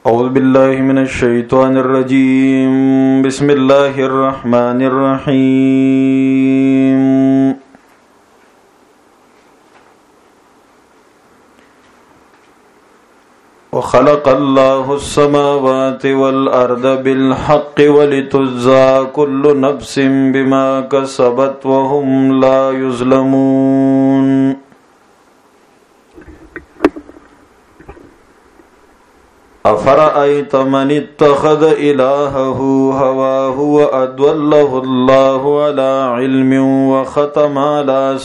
أعوذ بالله من الشيطان الرجيم بسم الله الرحمن الرحيم وخلق الله السماوات والأرض بالحق ولتجزى كل نفس بما كسبت وهم لا يظلمون أفرأيت من اتخذ إلهه هواه وأضله الله على علم وختم على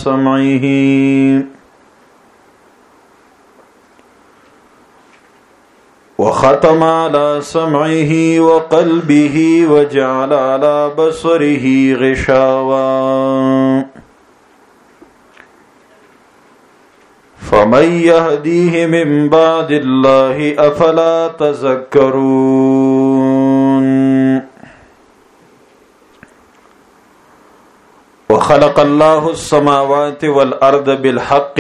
سمعه وقلبه وجعل على بصره غشاوة فمن يهديه من بعد الله أفلا تذكرون وخلق الله السماوات والأرض بالحق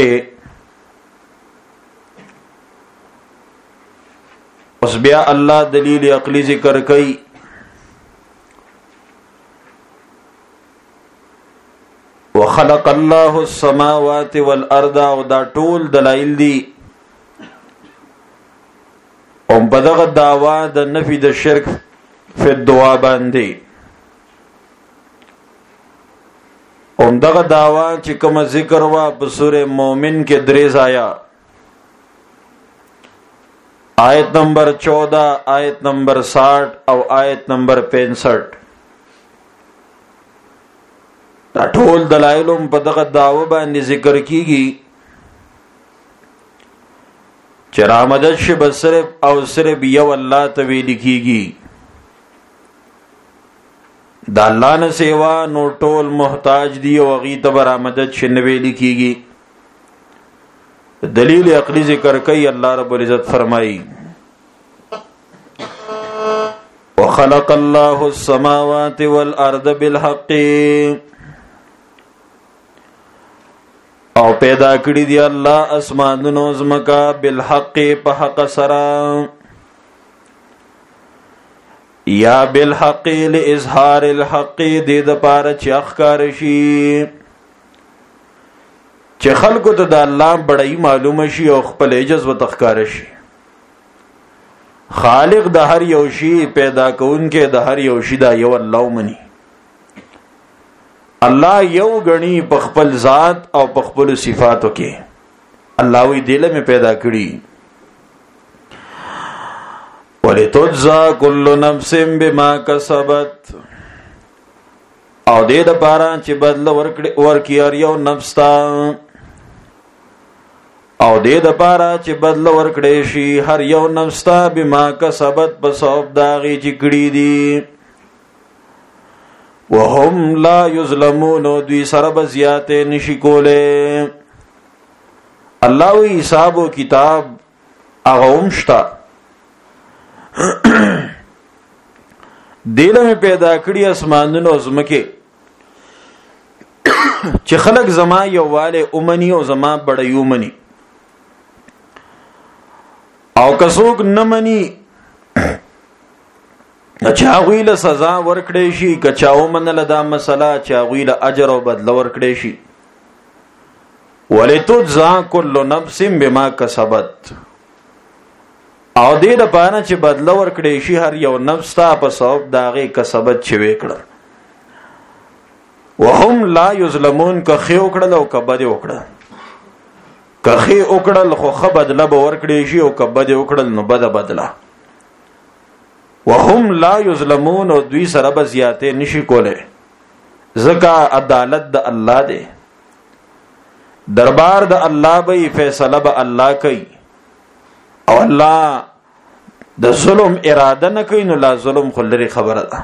اس بیا الله دلیل عقلی ذکر کئی وخلق الله السماوات والارض او دا ټول دلایل دي او بدغه دعوا د نفي د شرک فی الدعاء باندې او دغه دعوا چې کوم ذکر وا په سوره مومن کې درې آیا آیت نمبر 14 آیت نمبر 60 او آیت نمبر 65 دا ټول دلایلوم په دغه دعوه باندې ذکر کیږي چې رامدد شي بصرف او صرف یو الله ته ویل کیږي دا الله نه سیوا نو ټول محتاج دی او غي ته رامدد شي نه ویل کیږي دلیل عقلی ذکر کوي الله رب العزت فرمایي وخلق الله السماوات والارض بالحق او پیدا کړی دی الله اسمانونو زمکا بالحق په حق سره یا بالحق لاظهار الحق دې د پاره چې اخکار شي چې خلکو ته د الله بڑای معلوم شي او خپل عجز و تخکار شي خالق د هر یو شی پیدا کونکي د هر یو شی دا یو الله مني الله یو غني په خپل ذات او په خپل صفاتو کې الله وی دله می پیدا کړی ولتجزا كل نفس بما كسبت او دې د پاره چې بدل ورکړي یو نفس تا او دې د پاره چې بدل ورکړي شي هر یو نفس تا بما كسبت په سبب داغي چې کړی دي وهم لا یظلمون دوی سره بزیات نشی کوله الله وی حساب او کتاب هغه همشتا دله پیدا کړی اسمانونو زمکه چې خلق زما یواله اومنی او زما بڑیو منی او کڅوک نه منی چاغوی له سزا ورکړې شي کچاو منل دا مسله چاغوی له اجر او بدل ورکړې شي ولتجزا كل نفس بما كسبت او دې د پانه چې بدل ورکړې شي هر یو نفس ته په سبب داغه کسبت چې وکړه وهم لا یظلمون که خې وکړل او کبد وکړه که خې وکړل خو خبد لب ورکړې شي او کبد وکړل نو بد بدله وهم لا یظلمون او دوی سره بزیاته نشي کوله زکا عدالت د الله دی دربار د الله به فیصله به الله کوي او الله د ظلم اراده نه کوي نو لا ظلم خلری خبره ده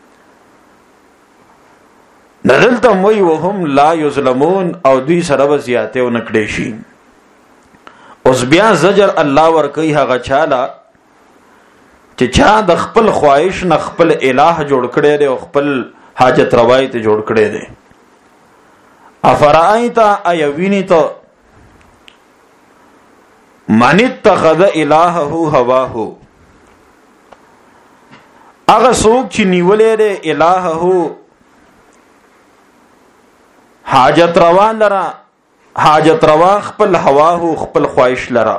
نزلته وی وهم لا یظلمون او دوی سره بزیاته او نکړي شي اوس بیا زجر الله ور کوي هغه چاله چې چا د خپل خواهش نه خپل الہ جوړ کړي دی او خپل حاجت روايت جوړ کړي دی افرایت ایوینیت من اتخذ الہه هواه هغه څوک چې نیولې ده الهه حاجت روا لرا، حاجت روا خپل هواه خپل خواهش لرا.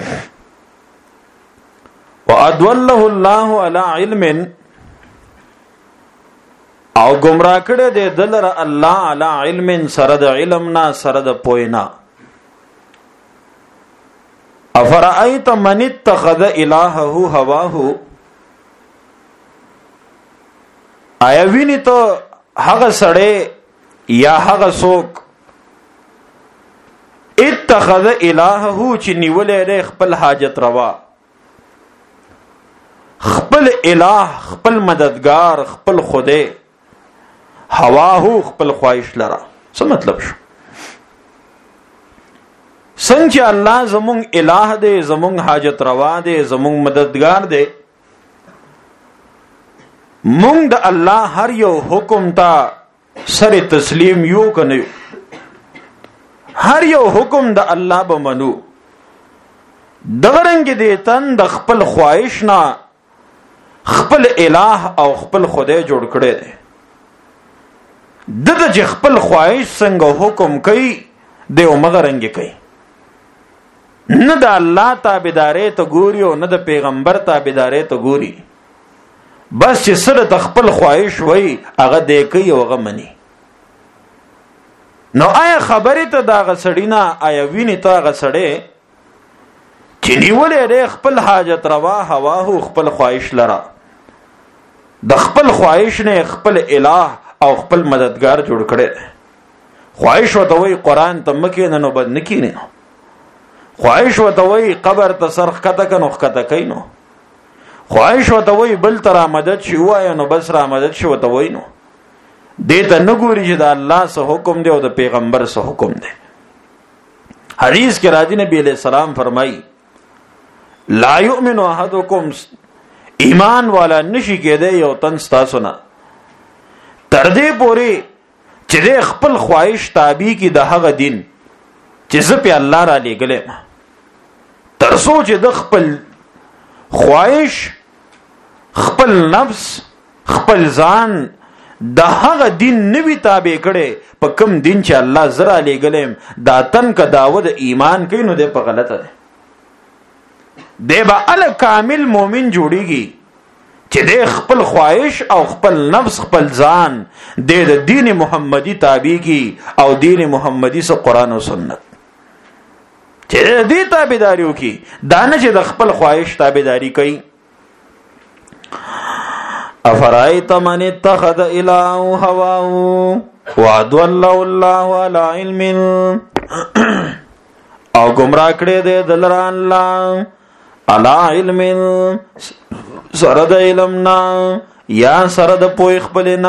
وادوله الله على علم، او گمراه کړه دې دلر الله علی علم سره د علمنا سره د پوینا. افرأیت من اتخذ الهه هواه، آیا ویني ته هغه سړی یا هغه څوک اتخذ الهه چې نیولې ده خپل حاجت روا، خپل الہ خپل مددگار خپل خوده هواه خپل خواهش لرا. څه مطلب شو؟ څنګه الله زمونږ الہ دی، زمونږ حاجت روا دی، زمونږ مددگار دی، مونږ د الله هر یو حکم ته سر تسلیم یو کنه، هر یو حکم د الله به منو. دغه رنګ دې تن د خپل خواهش نه خپل الہ او خپل خدای جوړ کړي دي. د خپل خواهش څنګه حکم کوي دی او مغرنګ کوي، نه د الله تابعداري ته ګوري او نه د پیغمبر تابعداري ته ګوري. بس چې سره د خپل خواهش وای هغه دې کوي او هغه مني. نو آیا خبرې ته دا غسړی نه، آیا ویني ته غسړی چې نیولې ده خپل حاجت روا هواه خپل خواهش لرا، د خپل خواهش نه خپل الہ او خپل مددگار جوړ کړي. خواهش وته وای قران ته مکه نه نو بد نکینه، خواهش وته وای قبر ته سرخ کته کنو کته کینو، خواهش وته وای بل تر مدد شي وای نو بس را مدد شي وته وای نو دته نګوري چې د الله سره حکم دی او د پیغمبر سره حکم دی. حدیث کې راځي نبی علیہ السلام فرمایي لا یؤمن احدکم، ایمان والا نشي کېده یو تن تاسو نه تر دې پوري چې د خپل خواهش تابع کی د هغه دین چې زه په الله را لېګلم، تر څو چې د خپل خواهش خپل نفس خپل ځان د هغه دین نوی تابع کړي په کوم دین چې الله زرا لېګلم، دا تن کا داود ایمان کوي نو د په غلطه ده. دی با ال کامل مومن جوړیږي چې د خپل خواهش او خپل نفس خپل ځان د دین محمدي تابع کی او دین محمدي سره قران او سنت چې دې تابعداریو کی، دانه چې د خپل خواهش تابعداری کوي. افرایت من اتخذ الهه هواه وادله الله على علم، او گمراه کړي دې دلران الله علی علم سره د علمنا یا سره د پوی خپلنا.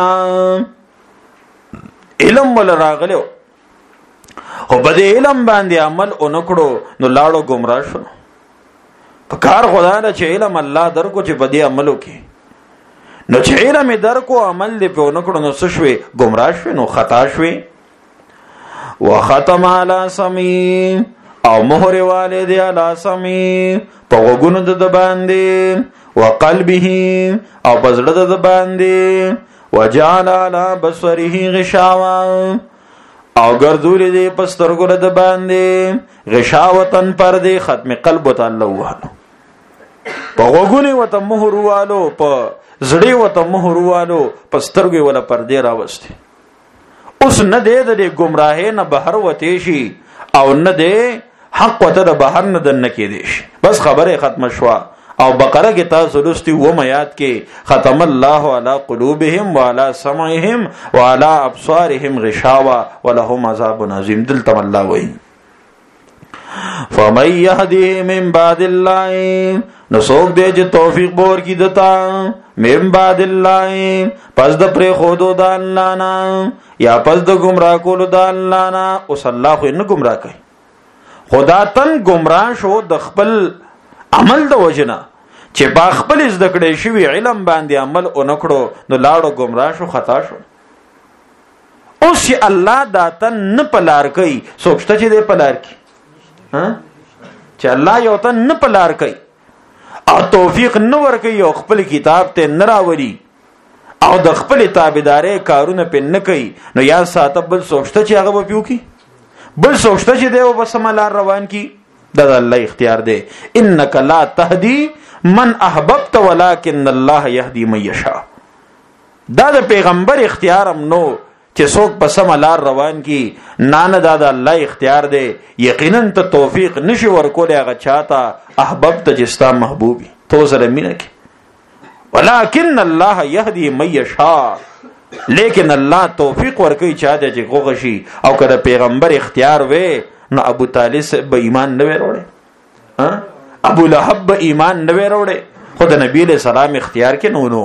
علم ول راغلو خو بده علم باندې عمل اونکړو نو لاړو گمراه شو. په کار خدای نه چې علم الله درکو چې بده عملو کې، نو چې علم درکو عمل دې په اونکړو نو څه شوي؟ گمراه شوي، نو خطا شوي. وختم علی سمی، او مهر والد علی سمی په وګونو د باندې، وقلبه او پزړه د باندې، وجعل علی بصره غشاوه او ګرځولې دې پسترګو د باندې غشاوتن پر دې ختم قلب تعالی وهلو. په وګونو وته مهر والو، په زړی وته مهر والو، پسترګو ولا پر دې راوستي. اوس نه دې د گمراهۍ نه بهر وته شي او نه دې حق وته د بهر نه دن کې دي شي. بس خبره ختم شوه. او بقره کې تاسو لستي و میات کې ختم الله علی قلوبهم وعلى سمعهم وعلى ابصارهم غشاوه ولهم عذاب عظیم. دلته الله وایي فمن يهديه من بعد الله، نو څوک دې چې توفیق بور کی دتا من بعد الله پس د پر خودو د الله نه یا پس د گمراه کولو د الله نه. اوس الله خو نه گمراه کوي، خدا تن گمراه شو د خپل عمل د وجنه چې با خپل زده کړې شوی علم باندې عمل اونکړو نو لاړو گمراه شو، خطا شو. اوس الله داتن نه پلار کوي، سوچته چې دې پلار کی چې الله یو تن نه پلار کوي او توفیق نه ور کوي او خپل کتاب ته نه راوړي او د خپل تابعداري کارونه پې نه کوي نو یا ساته بل سوچته چې هغه به پیو کی بل سوچته چې دی په سم لار روان کی دا د الله اختیار دی. انک لا تهدی من احببت ولکن الله یهدی من یشاء. دا د پیغمبر اختیار هم نو چې څوک په سم لار روان کی نه دا د الله اختیار دی. یقینا ته توفیق نشي ورکول هغه چاته احببت جستا محبوبي تو سره مینه کی ولکن الله یهدی من یشاء. لیکن الله توفیق ورکوي چاته چې غوغشي او کله پیغمبر اختیار وې نو ابو طالب به ایمان نه وروړي ابو لهب به ایمان نه وروړي خود نبی له سلام اختیار کې نو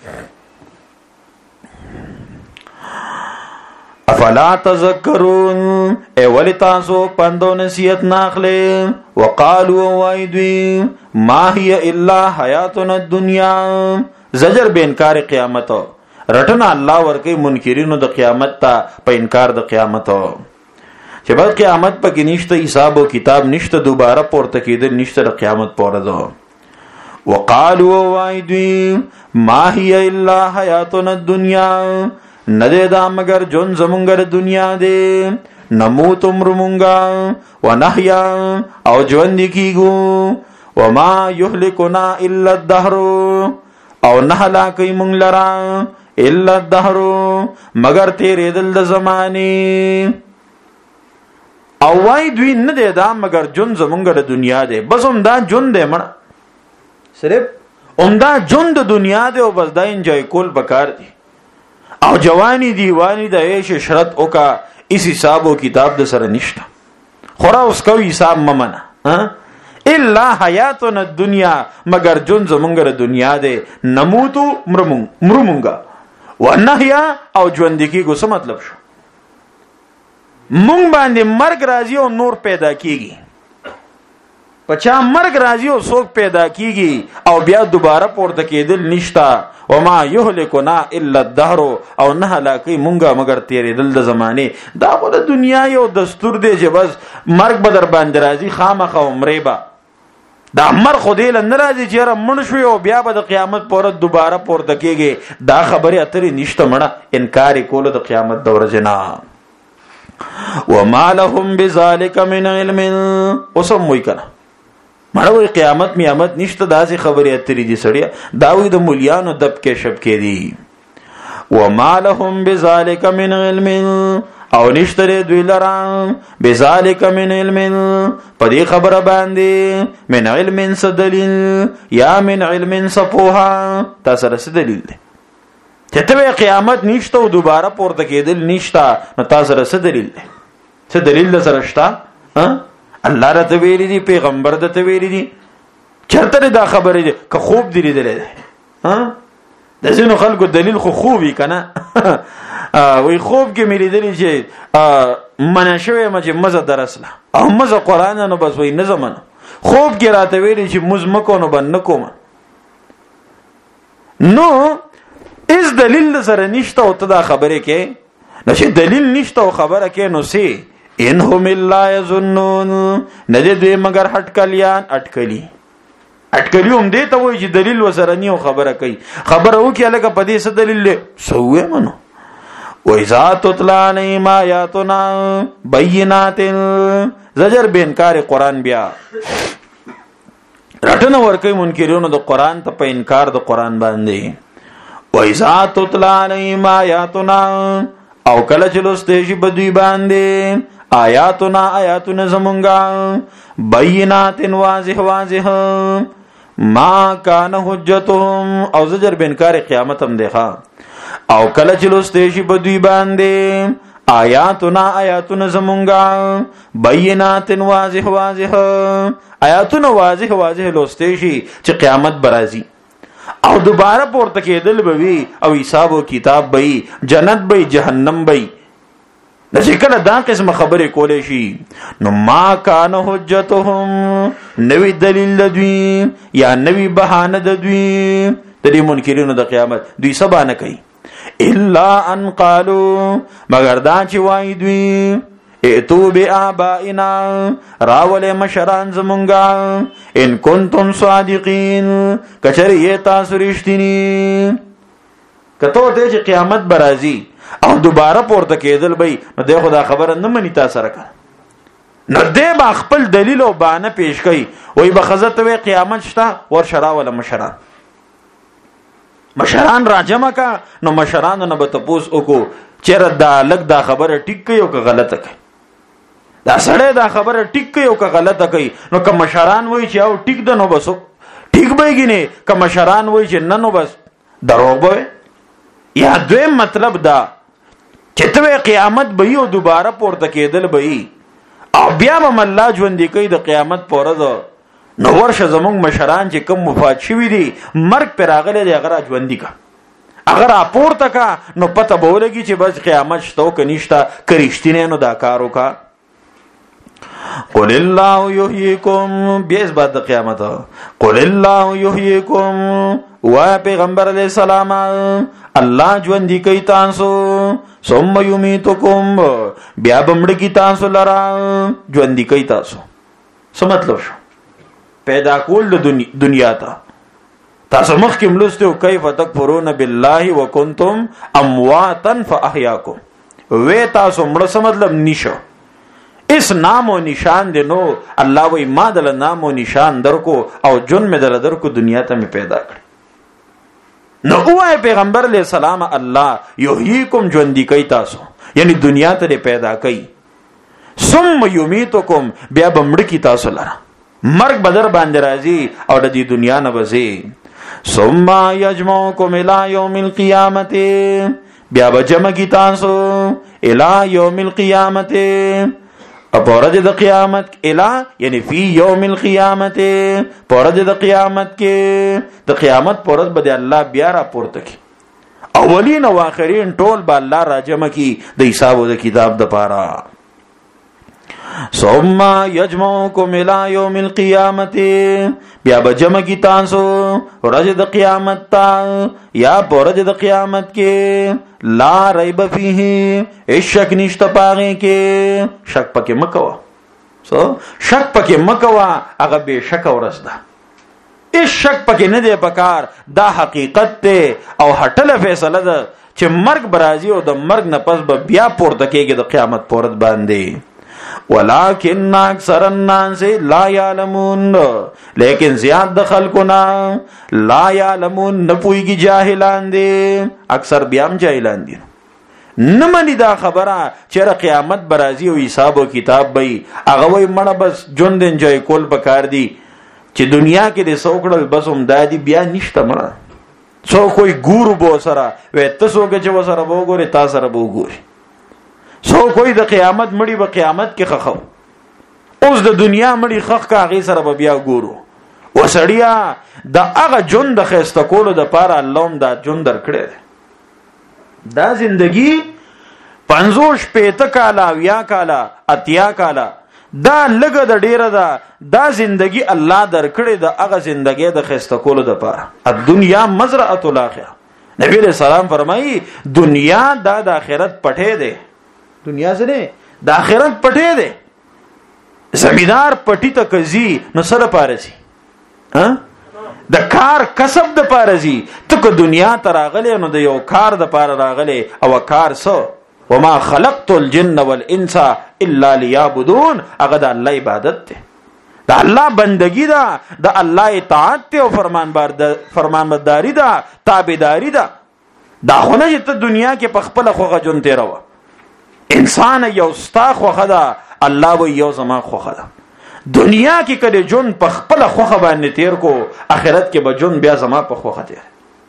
افلا تذکرون ای ولی تاسو پندو نصیحت ناخلے وقالوا وایدوی ما هی الا حیاتنا الدنیا. زجر به انکار قیامت رټنه الله ورکی منکرینو د قیامت ته په انکار د قیامت چې بعد قیامت پکې نشته حساب او کتاب نشته دوباره پورته کېدل نشته د قیامت پورې ده. وقالوا وایدوی ما هی الا حیاتنا الدنیا نده دا مگر جون زمونگر دنیا دے نموت عمرمونگا ونحیا او جوندی کیگو وما یحلکنا الا الدهر او نحلاکی مونگ لرا الا الدهر مگر تیرے دل دا زمانی. او وای دوی نده دا مگر جون زمونگر دنیا دے بس دا جون دے منا صرف دا جون دا دنیا دے او بس دا انجوائے کول بکار دی او جوانی دیوانی د عیش شرط اوکا اس حساب و کتاب د سره نشته خورا اوس کو حساب ممنه الا حیاتنا الدنیا مگر جون زمونږ دنیا ده نموتو مرمونګه ونحیا او ژوند کیږي څه مطلب شو مونږ باندې مرګ راځي او نور پیدا کیږي پچا مرګ راځي او څوک پیدا کیږي او بیا دوباره پورته کېدل نشتا وما یهلکنا الا الدهر او نه هلاکی مونږه مگر تیرې دل د زمانه دا خو د دنیا یو دستور دی چې بس مرګ بدر باندې راځي خامخه عمره با دا مر خو دې لن راځي چې را مړ شو او بیا به د قیامت پورې دوباره پورته کېږي دا خبره اترې نشته مړه انکار کول د قیامت د ورځې نه. وما لهم بذلك من علم اوسم وای کنه مړوي قیامت میامت نشته داسې خبرې اترې دي سړیا دا وي د مولیانو دب کې شپ کې دي. وما لهم بذلك من علم او نشتره دوی لرا بذلك من علم پدې خبره باندې من علم سدلیل یا من علم سپوها تاسو سره دلیل دی چې ته قیامت نشته او دوباره پورته کېدل نشته نو تاسو سره دلیل دی څه دلیل سره شته الله راته ویلي دي پیغمبر راته ویلي دي چرته دا خبره دي که خوب دی لیدل دي د ځینو خلکو دلیل خو خوبي کنه وی خوب کې مې لیدلی چې منشوي مې مزه درسله او مزه قران نه بس وی نه زمنه خوب کې راته ویلي چې مزمکو نو بن نکوم نو اس دلیل سره نشته او ته دا خبره کې نشي دلیل نشته او خبره کې نو سي انهم الا يظنون ندې دوی مگر هټکلیان اٹکلی هم دې ته وایي چې دلیل وسره نیو خبره کوي خبره وکي لکه په دې څه دلیل سوې منو وَإِذَا تُتْلَى عَلَيْهِمْ آيَاتُنَا بَيِّنَاتٍ زجر به انکار قران بیا رټنه ورکوي منکرونو د قران ته په انکار د قران باندې. وَإِذَا تُتْلَى عَلَيْهِمْ آيَاتُنَا او کله چې لوستې شي بدوی باندې آیاتنا زمونږه بینات واضح ما کان حجتهم او زجر به انکار قیامت هم دی ښا او کله چې لوستې شي بدوی باندې آیاتنا زمونږه بینات واضح آیاتنا واضح لوستې شي چې قیامت برازي او دوباره پورته کېدل به وي او حساب او کتاب به جنت به جهنم به نشي کله دا قسم خبره کولې شي نو ما کان حجتهم نوی دلیل دوی یا نوی بهانه دوی د دې منکرینو د قیامت دوی سبا نه کوي الا ان قالوا مگر دا چې وای دوی ائتو بآبائنا راول مشران زمونگا ان کنتم صادقین کچری تاسو رښتینی کته ته چې قیامت برازي او دوباره پورته کېدل به نو د خدا خبره نه منی تاسو سره نو دې با خپل دلیل او بهانه پیش کړي وای به خزت وی قیامت شته ور شرا ولا مشران راجمه کا نو مشران نه به تپوس وکړو چیرې دا لګ دا خبره ټیک کوي او که غلطه کوي دا سړی دا خبره ټیک کوي او که غلطه کوي نو که مشران وای چې او ټیک ده نو بسو ټیک به نه که مشران وای چې نه نو بس دروغ به یا دویم مطلب دا چې ته قیامت به او دوباره پورته کېدل به او بیا هم الله ژوند کوي د قیامت پورته نو ورشه زمونږ مشران چې کم وفات شوي دي مرګ پر راغلی دی هغه ژوندي کا اگر اپورته کا نو پته به ولګي چې بس قیامت شته او که نشته که رښتینی نو دا کار وکړه قل الله یحییکم بیس بعد د قیامت قل الله یحییکم و پیغمبر علیہ السلام الله ژوند کوي تاسو ثم یمیتکم بیا بمړ کی تاسو لرا ژوند کوي تاسو څه مطلب شو پیدا کول د دنیا ته تاسو مخکې ملوستو کیف تکفرون بالله وکنتم امواتا فاحیاکم وې تاسو مړ څه مطلب نشو اس نام و نشان دی نو الله وی ما دل نام و نشان درکو او جن می دل درکو دنیا ته می پیدا کړ نو اوه پیغمبر علیہ السلام الله یحییکم ژوندی کوي تاسو یعنی دنیا ته پیدا کوي ثم یمیتکم بیا بمړ کی تاسو لره مرګ بدر باندې راځي او د دې دنیا نه وځي ثم یجمعکم الی یوم القیامت بیا بجمع کی تاسو الی یوم القیامت پورج د قیامت الا یعنی فی یوم القیامت پورج د قیامت کې د قیامت پورج به الله بیا را پورته کی اولین او آخرین ټول به الله را جمع کی د حساب او د کتاب د پاره ثم یجمعکم الی یوم القیامت بیا به جمع کی تاسو ورځ د قیامت تا یا پورج د قیامت کې لا ریب فیه شک نشته پاغه کې شک پکې مکوا شک پکې مکوا هغه به شک ورسده شک پکې نه دی پکار دا حقیقت ته او هټله فیصله ده چې مرګ برازي او د مرګ نه پس به بیا پورته کېږي د قیامت پورت باندې ولكن اکثر الناس لا يعلمون لیکن زیاد د خلقنا لا يعلمون نه پويږي جاهلان دي اکثر بیا هم جاهلان دي نه مني دا خبره چې قیامت برازي او حساب او کتاب به هغه وي مړه بس جون دین جای کول پکار دي چې دنیا کې د سوکړل بس هم دادي بیا نشته مړه څو کوئی ګورو بو سره وې تاسو کې چې وسره وګوري تاسو سره وګوري سو کوئی د قیامت مړی به قیامت کې خخو اوس د دنیا مړی خخ کا غي سره به بیا ګورو وسړیا د هغه جون د خسته کولو د پاره الله هم دا جون درکړي دا زندگی 50 پېته کالا ویا کالا اتیا کالا دا لګه د ډیره دا زندگی الله درکړي د هغه زندگی د خسته کولو د پاره الدنیا مزرعه الاخره نبی علیہ السلام فرمایي دنیا د آخرت پټه ده دنیا سره د آخرت پټه ده زمیدار پټی ته کزي نو سره پارسي د کار کسب د پارسي ته کو دنیا ته راغله نو د یو کار د پار راغله او کار سو وما خلقت الجن والانس الا ليعبدون هغه د الله عبادت ته د الله بندگی ده د الله اطاعت ته او فرمانبرداری ده تابعداری ده دا خونه چې ته دنیا کې په خپل خوغه جون تیرو انسان یو ستا خوخه ده الله و یو زما خوخه ده دنیا کې کله جون په خپل خوخه باندې تیر کو آخرت کې به جون بیا زما په خوخه تیر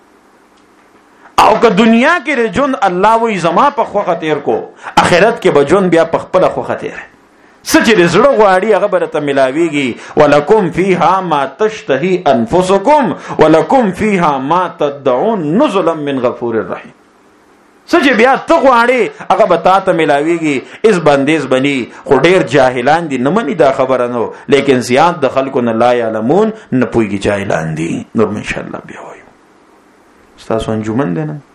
او که دنیا کې جون الله و زما په خوخه تیر کو آخرت کې به جون بیا په خپل خوخه تیر سچ رزړه غواړي هغه برته ملاويږي ولکم فیها ما تشتهي انفسکم ولکم فیها ما تدعون نزلا من غفور الرحیم سچ بیا ته غواړي هغه به تاسو ملاويږي اس بندیز بني خو ډیر جاهلان دي نه مني دا خبره نو لیکن زیات د خلکو نه لا يعلمون نه پويږي جاهلان دي نور ان شاء الله بیا وایو تاسو انجمن ده نه